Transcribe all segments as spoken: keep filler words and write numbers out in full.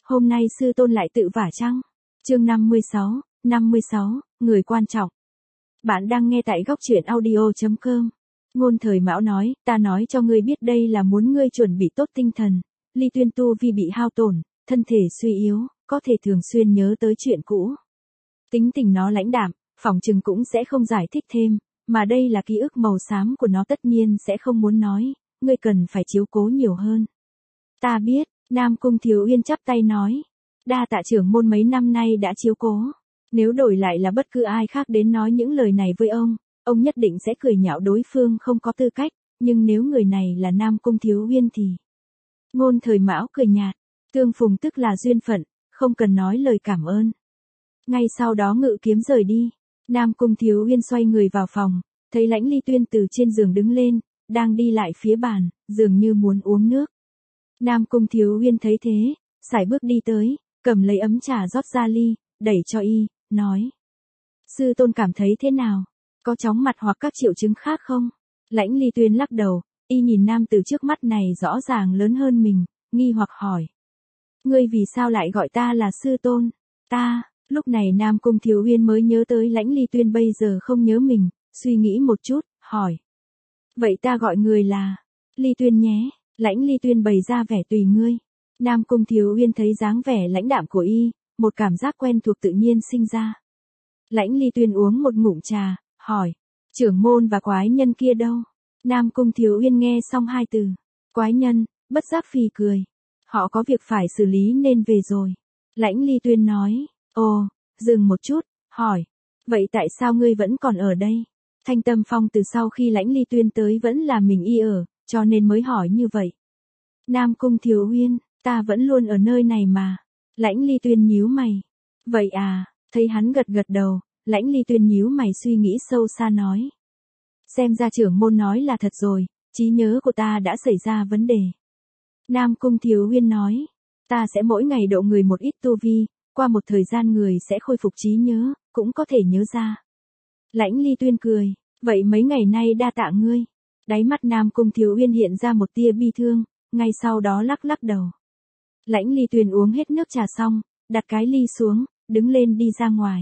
Hôm nay sư tôn lại tự vả chăng? Chương năm mươi sáu, năm mươi sáu, người quan trọng. Bạn đang nghe tại góc truyện audio chấm com. Ngôn Thời Mão nói, ta nói cho ngươi biết đây là muốn ngươi chuẩn bị tốt tinh thần. Ly Tuyên tu vi bị hao tổn, thân thể suy yếu, có thể thường xuyên nhớ tới chuyện cũ. Tính tình nó lãnh đạm, phỏng chừng cũng sẽ không giải thích thêm, mà đây là ký ức màu xám của nó tất nhiên sẽ không muốn nói, ngươi cần phải chiếu cố nhiều hơn. Ta biết, Nam Cung Thiếu Uyên chắp tay nói. Đa tạ trưởng môn mấy năm nay đã chiếu cố. Nếu đổi lại là bất cứ ai khác đến nói những lời này với ông, ông nhất định sẽ cười nhạo đối phương không có tư cách, nhưng nếu người này là Nam Cung Thiếu Uyên thì... Ngôn Thời Mão cười nhạt, tương phùng tức là duyên phận, không cần nói lời cảm ơn. Ngay sau đó ngự kiếm rời đi, Nam Cung Thiếu Uyên xoay người vào phòng, thấy Lãnh Ly Tuyên từ trên giường đứng lên, đang đi lại phía bàn, dường như muốn uống nước. Nam Cung Thiếu Uyên thấy thế, sải bước đi tới, cầm lấy ấm trà rót ra ly, đẩy cho y, nói. Sư tôn cảm thấy thế nào? Có chóng mặt hoặc các triệu chứng khác không? Lãnh Ly Tuyên lắc đầu, y nhìn nam tử trước mắt này rõ ràng lớn hơn mình, nghi hoặc hỏi. Ngươi vì sao lại gọi ta là sư tôn? Ta, lúc này Nam Cung Thiếu Uyên mới nhớ tới Lãnh Ly Tuyên bây giờ không nhớ mình, suy nghĩ một chút, hỏi. Vậy ta gọi người là Ly Tuyên nhé. Lãnh Ly Tuyên bày ra vẻ tùy ngươi. Nam Cung Thiếu Uyên thấy dáng vẻ lãnh đạm của y, một cảm giác quen thuộc tự nhiên sinh ra. Lãnh Ly Tuyên uống một ngụm trà, hỏi, trưởng môn và quái nhân kia đâu? Nam Cung Thiếu Uyên nghe xong hai từ, quái nhân, bất giác phì cười. Họ có việc phải xử lý nên về rồi. Lãnh Ly Tuyên nói, ồ, dừng một chút, hỏi, vậy tại sao ngươi vẫn còn ở đây? Thanh Tâm Phong từ sau khi Lãnh Ly Tuyên tới vẫn là mình y ở, cho nên mới hỏi như vậy. Nam Cung Thiếu Uyên, ta vẫn luôn ở nơi này mà. Lãnh Ly Tuyên nhíu mày. Vậy à, thấy hắn gật gật đầu, Lãnh Ly Tuyên nhíu mày suy nghĩ sâu xa nói. Xem ra trưởng môn nói là thật rồi, trí nhớ của ta đã xảy ra vấn đề. Nam Cung Thiếu Uyên nói, ta sẽ mỗi ngày độ người một ít tu vi, qua một thời gian người sẽ khôi phục trí nhớ, cũng có thể nhớ ra. Lãnh Ly Tuyên cười, vậy mấy ngày nay đa tạ ngươi. Đáy mắt Nam Cung Thiếu Uyên hiện ra một tia bi thương, ngay sau đó lắc lắc đầu. Lãnh Ly Tuyên uống hết nước trà xong, đặt cái ly xuống, đứng lên đi ra ngoài.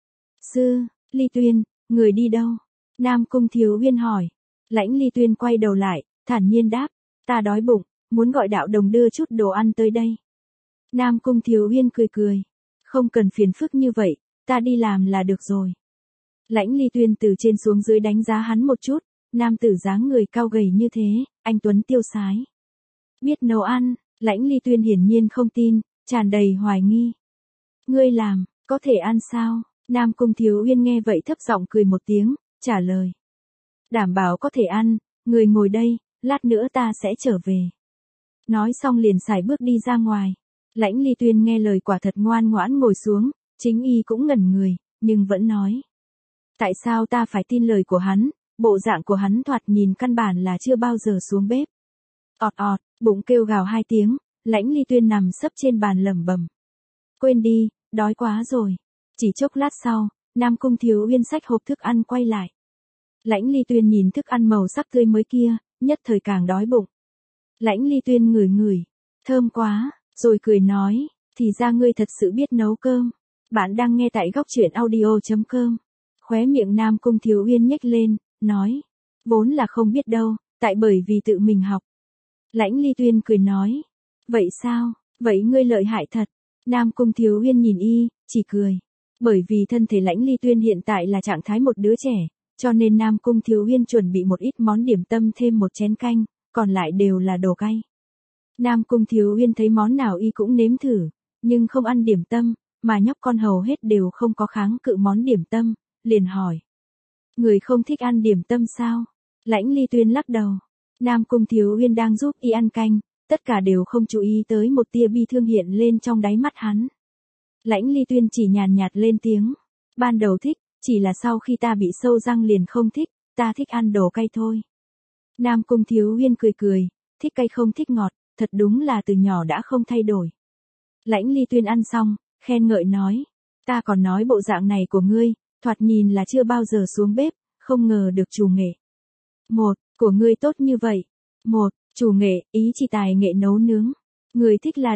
Sư, Ly Tuyên, người đi đâu? Nam Cung Thiếu Uyên hỏi. Lãnh Ly Tuyên quay đầu lại, thản nhiên đáp, ta đói bụng, muốn gọi đạo đồng đưa chút đồ ăn tới đây. Nam Cung Thiếu Uyên cười cười, không cần phiền phức như vậy, ta đi làm là được rồi. Lãnh Ly Tuyên từ trên xuống dưới đánh giá hắn một chút. Nam tử dáng người cao gầy như thế, anh tuấn tiêu sái. Biết nấu ăn, Lãnh Ly Tuyên hiển nhiên không tin, tràn đầy hoài nghi. Ngươi làm, có thể ăn sao? Nam Cung Thiếu Uyên nghe vậy thấp giọng cười một tiếng, trả lời. Đảm bảo có thể ăn, người ngồi đây, lát nữa ta sẽ trở về. Nói xong liền sải bước đi ra ngoài. Lãnh Ly Tuyên nghe lời quả thật ngoan ngoãn ngồi xuống, chính y cũng ngẩn người, nhưng vẫn nói. Tại sao ta phải tin lời của hắn? Bộ dạng của hắn thoạt nhìn căn bản là chưa bao giờ xuống bếp. Ọt ọt, bụng kêu gào hai tiếng, Lãnh Ly Tuyên nằm sấp trên bàn lẩm bẩm. Quên đi, đói quá rồi. Chỉ chốc lát sau, Nam Cung Thiếu Uyên xách hộp thức ăn quay lại. Lãnh Ly Tuyên nhìn thức ăn màu sắc tươi mới kia, nhất thời càng đói bụng. Lãnh Ly Tuyên ngửi ngửi, thơm quá, rồi cười nói, thì ra ngươi thật sự biết nấu cơm. Bạn đang nghe tại góc truyện audio chấm com. Khóe miệng Nam Cung Thiếu Uyên nhếch lên, nói, vốn là không biết đâu, tại bởi vì tự mình học. Lãnh Ly Tuyên cười nói, vậy sao, vậy ngươi lợi hại thật. Nam Cung Thiếu Uyên nhìn y, chỉ cười. Bởi vì thân thể Lãnh Ly Tuyên hiện tại là trạng thái một đứa trẻ, cho nên Nam Cung Thiếu Uyên chuẩn bị một ít món điểm tâm thêm một chén canh, còn lại đều là đồ cay. Nam Cung Thiếu Uyên thấy món nào y cũng nếm thử, nhưng không ăn điểm tâm, mà nhóc con hầu hết đều không có kháng cự món điểm tâm, liền hỏi. Người không thích ăn điểm tâm sao? Lãnh Ly Tuyên lắc đầu. Nam Cung Thiếu Uyên đang giúp y ăn canh, tất cả đều không chú ý tới một tia bi thương hiện lên trong đáy mắt hắn. Lãnh Ly Tuyên chỉ nhàn nhạt lên tiếng. Ban đầu thích, chỉ là sau khi ta bị sâu răng liền không thích, ta thích ăn đồ cay thôi. Nam Cung Thiếu Uyên cười cười, thích cay không thích ngọt, thật đúng là từ nhỏ đã không thay đổi. Lãnh Ly Tuyên ăn xong, khen ngợi nói. Ta còn nói bộ dạng này của ngươi, thoạt nhìn là chưa bao giờ xuống bếp, không ngờ được chủ nghệ. Một, của ngươi tốt như vậy. Một, chủ nghệ, ý chỉ tài nghệ nấu nướng. Người thích là được.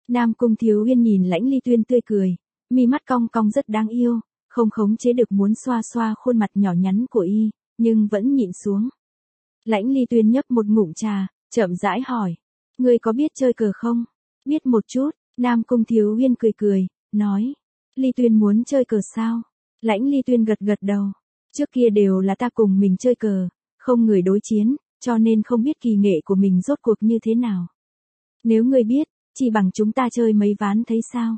Nam Cung Thiếu Uyên nhìn Lãnh Ly Tuyên tươi cười, mi mắt cong cong rất đáng yêu, không khống chế được muốn xoa xoa khuôn mặt nhỏ nhắn của y, nhưng vẫn nhịn xuống. Lãnh Ly Tuyên nhấp một ngụm trà, chậm rãi hỏi, ngươi có biết chơi cờ không? Biết một chút, Nam Cung Thiếu Uyên cười cười, nói, Ly Tuyên muốn chơi cờ sao? Lãnh Ly Tuyên gật gật đầu, trước kia đều là ta cùng mình chơi cờ, không người đối chiến, cho nên không biết kỳ nghệ của mình rốt cuộc như thế nào. Nếu ngươi biết, chỉ bằng chúng ta chơi mấy ván thấy sao?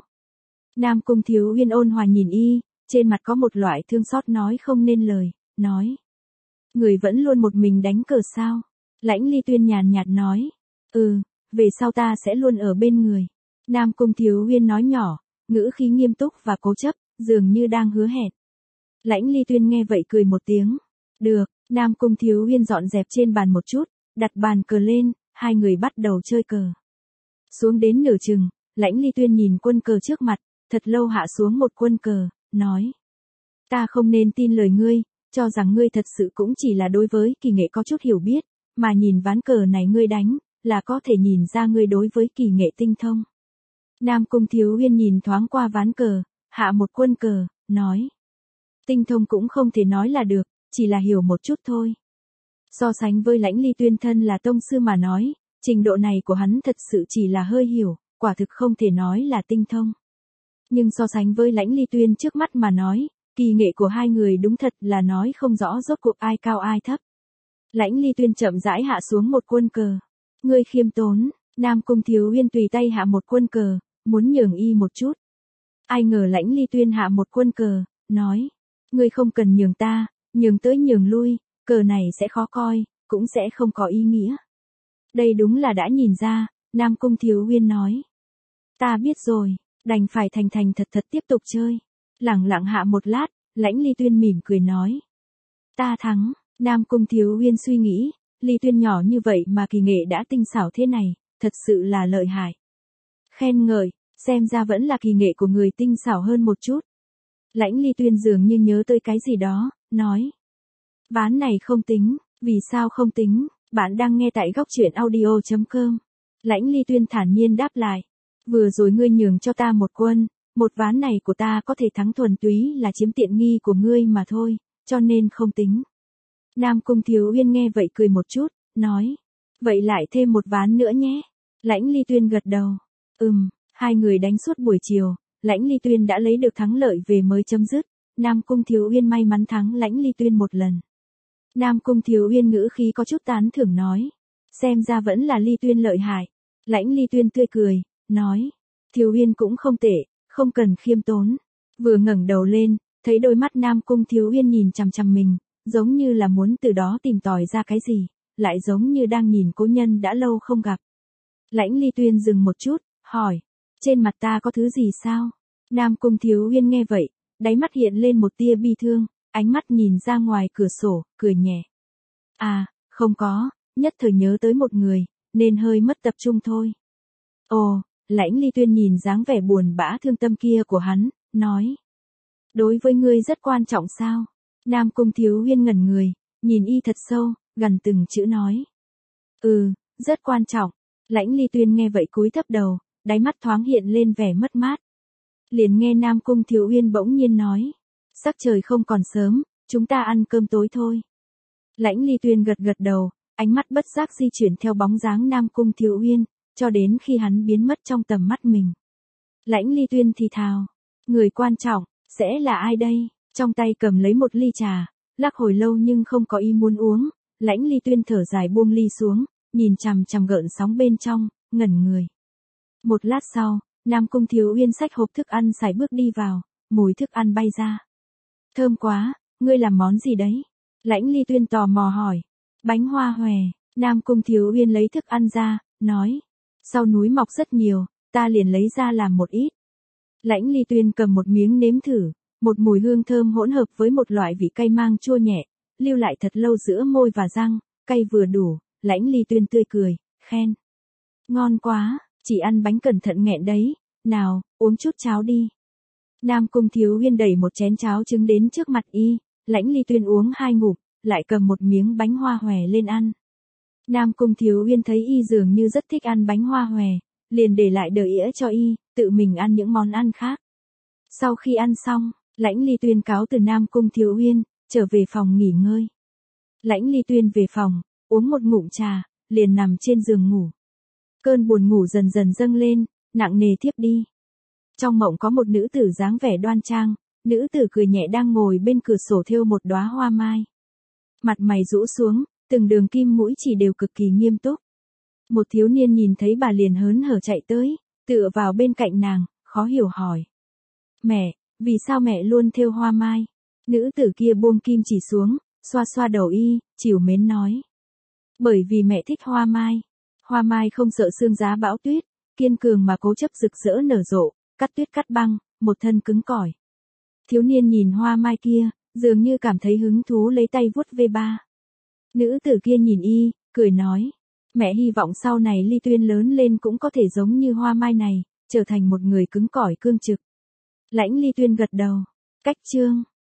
Nam Cung Thiếu Uyên ôn hòa nhìn y, trên mặt có một loại thương xót nói không nên lời, nói. Người vẫn luôn một mình đánh cờ sao? Lãnh Ly Tuyên nhàn nhạt nói. Ừ, về sau ta sẽ luôn ở bên người. Nam Cung Thiếu Uyên nói nhỏ, ngữ khí nghiêm túc và cố chấp, dường như đang hứa hẹn. Lãnh Ly Tuyên nghe vậy cười một tiếng. Được, Nam Cung Thiếu Uyên dọn dẹp trên bàn một chút, đặt bàn cờ lên, hai người bắt đầu chơi cờ. Xuống đến nửa chừng, Lãnh Ly Tuyên nhìn quân cờ trước mặt, thật lâu hạ xuống một quân cờ, nói. Ta không nên tin lời ngươi, cho rằng ngươi thật sự cũng chỉ là đối với kỳ nghệ có chút hiểu biết, mà nhìn ván cờ này ngươi đánh, là có thể nhìn ra ngươi đối với kỳ nghệ tinh thông. Nam Cung Thiếu Uyên nhìn thoáng qua ván cờ, hạ một quân cờ, nói. Tinh thông cũng không thể nói là được, chỉ là hiểu một chút thôi. So sánh với Lãnh Ly Tuyên thân là tông sư mà nói, trình độ này của hắn thật sự chỉ là hơi hiểu, quả thực không thể nói là tinh thông. Nhưng so sánh với Lãnh Ly Tuyên trước mắt mà nói, kỳ nghệ của hai người đúng thật là nói không rõ rốt cuộc ai cao ai thấp. Lãnh Ly Tuyên chậm rãi hạ xuống một quân cờ. Ngươi khiêm tốn, Nam Cung Thiếu Uyên tùy tay hạ một quân cờ, muốn nhường y một chút. Ai ngờ Lãnh Ly Tuyên hạ một quân cờ, nói. Ngươi không cần nhường ta, nhường tới nhường lui, cờ này sẽ khó coi, cũng sẽ không có ý nghĩa. Đây đúng là đã nhìn ra, Nam Cung Thiếu Uyên nói. Ta biết rồi, đành phải thành thành thật thật tiếp tục chơi. Lẳng lặng hạ một lát, Lãnh Ly Tuyên mỉm cười nói. Ta thắng, Nam Cung Thiếu Uyên suy nghĩ, Ly Tuyên nhỏ như vậy mà kỳ nghệ đã tinh xảo thế này, thật sự là lợi hại. Khen ngợi, xem ra vẫn là kỳ nghệ của người tinh xảo hơn một chút. Lãnh Ly Tuyên dường như nhớ tới cái gì đó, nói. Ván này không tính, vì sao không tính, bạn đang nghe tại góc truyện audio chấm com. Lãnh Ly Tuyên thản nhiên đáp lại. Vừa rồi ngươi nhường cho ta một quân, một ván này của ta có thể thắng thuần túy là chiếm tiện nghi của ngươi mà thôi, cho nên không tính. Nam Cung Thiếu Uyên nghe vậy cười một chút, nói. Vậy lại thêm một ván nữa nhé. Lãnh Ly Tuyên gật đầu. Ừm, hai người đánh suốt buổi chiều, Lãnh Ly Tuyên đã lấy được thắng lợi về mới chấm dứt. Nam Cung Thiếu Uyên may mắn thắng Lãnh Ly Tuyên một lần. Nam Cung Thiếu Uyên ngữ khí có chút tán thưởng nói. Xem ra vẫn là Ly Tuyên lợi hại. Lãnh Ly Tuyên tươi cười, nói. Thiếu Uyên cũng không tệ, không cần khiêm tốn. Vừa ngẩng đầu lên, thấy đôi mắt Nam Cung Thiếu Uyên nhìn chằm chằm mình, giống như là muốn từ đó tìm tòi ra cái gì, lại giống như đang nhìn cố nhân đã lâu không gặp. Lãnh Ly Tuyên dừng một chút, hỏi. Trên mặt ta có thứ gì sao? Nam Cung Thiếu Uyên nghe vậy, đáy mắt hiện lên một tia bi thương, ánh mắt nhìn ra ngoài cửa sổ, cười nhẹ. À, không có, nhất thời nhớ tới một người, nên hơi mất tập trung thôi. Ồ, Lãnh Ly Tuyên nhìn dáng vẻ buồn bã thương tâm kia của hắn, nói. Đối với ngươi rất quan trọng sao? Nam Cung Thiếu Uyên ngẩn người, nhìn y thật sâu, gần từng chữ nói. Ừ, rất quan trọng. Lãnh Ly Tuyên nghe vậy cúi thấp đầu, đáy mắt thoáng hiện lên vẻ mất mát. Liền nghe Nam Cung Thiếu Uyên bỗng nhiên nói. Sắc trời không còn sớm, chúng ta ăn cơm tối thôi. Lãnh Ly Tuyên gật gật đầu, ánh mắt bất giác di chuyển theo bóng dáng Nam Cung Thiếu Uyên, cho đến khi hắn biến mất trong tầm mắt mình. Lãnh Ly Tuyên thì thào. Người quan trọng, sẽ là ai đây? Trong tay cầm lấy một ly trà, lắc hồi lâu nhưng không có ý muốn uống. Lãnh Ly Tuyên thở dài buông ly xuống, nhìn chằm chằm gợn sóng bên trong, ngẩn người. Một lát sau, Nam Cung Thiếu Uyên xách hộp thức ăn sải bước đi vào, mùi thức ăn bay ra. Thơm quá, ngươi làm món gì đấy? Lãnh Ly Tuyên tò mò hỏi. Bánh hoa hòe, Nam Cung Thiếu Uyên lấy thức ăn ra, nói. Sau núi mọc rất nhiều, ta liền lấy ra làm một ít. Lãnh Ly Tuyên cầm một miếng nếm thử, một mùi hương thơm hỗn hợp với một loại vị cay mang chua nhẹ, lưu lại thật lâu giữa môi và răng, cay vừa đủ. Lãnh Ly Tuyên tươi cười, khen. Ngon quá, chỉ ăn bánh cẩn thận nghẹn đấy, nào, uống chút cháo đi. Nam Cung Thiếu Uyên đẩy một chén cháo trứng đến trước mặt y, Lãnh Ly Tuyên uống hai ngụm, lại cầm một miếng bánh hoa hòe lên ăn. Nam Cung Thiếu Uyên thấy y dường như rất thích ăn bánh hoa hòe, liền để lại đờ ĩa cho y, tự mình ăn những món ăn khác. Sau khi ăn xong, Lãnh Ly Tuyên cáo từ Nam Cung Thiếu Uyên, trở về phòng nghỉ ngơi. Lãnh Ly Tuyên về phòng, uống một ngụm trà, liền nằm trên giường ngủ. Cơn buồn ngủ dần dần dâng lên, nặng nề thiếp đi. Trong mộng có một nữ tử dáng vẻ đoan trang, nữ tử cười nhẹ đang ngồi bên cửa sổ thêu một đóa hoa mai. Mặt mày rũ xuống, từng đường kim mũi chỉ đều cực kỳ nghiêm túc. Một thiếu niên nhìn thấy bà liền hớn hở chạy tới, tựa vào bên cạnh nàng, khó hiểu hỏi. Mẹ, vì sao mẹ luôn thêu hoa mai? Nữ tử kia buông kim chỉ xuống, xoa xoa đầu y, trìu mến nói. Bởi vì mẹ thích hoa mai. Hoa mai không sợ sương giá bão tuyết, kiên cường mà cố chấp rực rỡ nở rộ, cắt tuyết cắt băng, một thân cứng cỏi. Thiếu niên nhìn hoa mai kia, dường như cảm thấy hứng thú lấy tay vuốt ve ba. Nữ tử kia nhìn y, cười nói. Mẹ hy vọng sau này Ly Tuyên lớn lên cũng có thể giống như hoa mai này, trở thành một người cứng cỏi cương trực. Lãnh Ly Tuyên gật đầu. Cách chương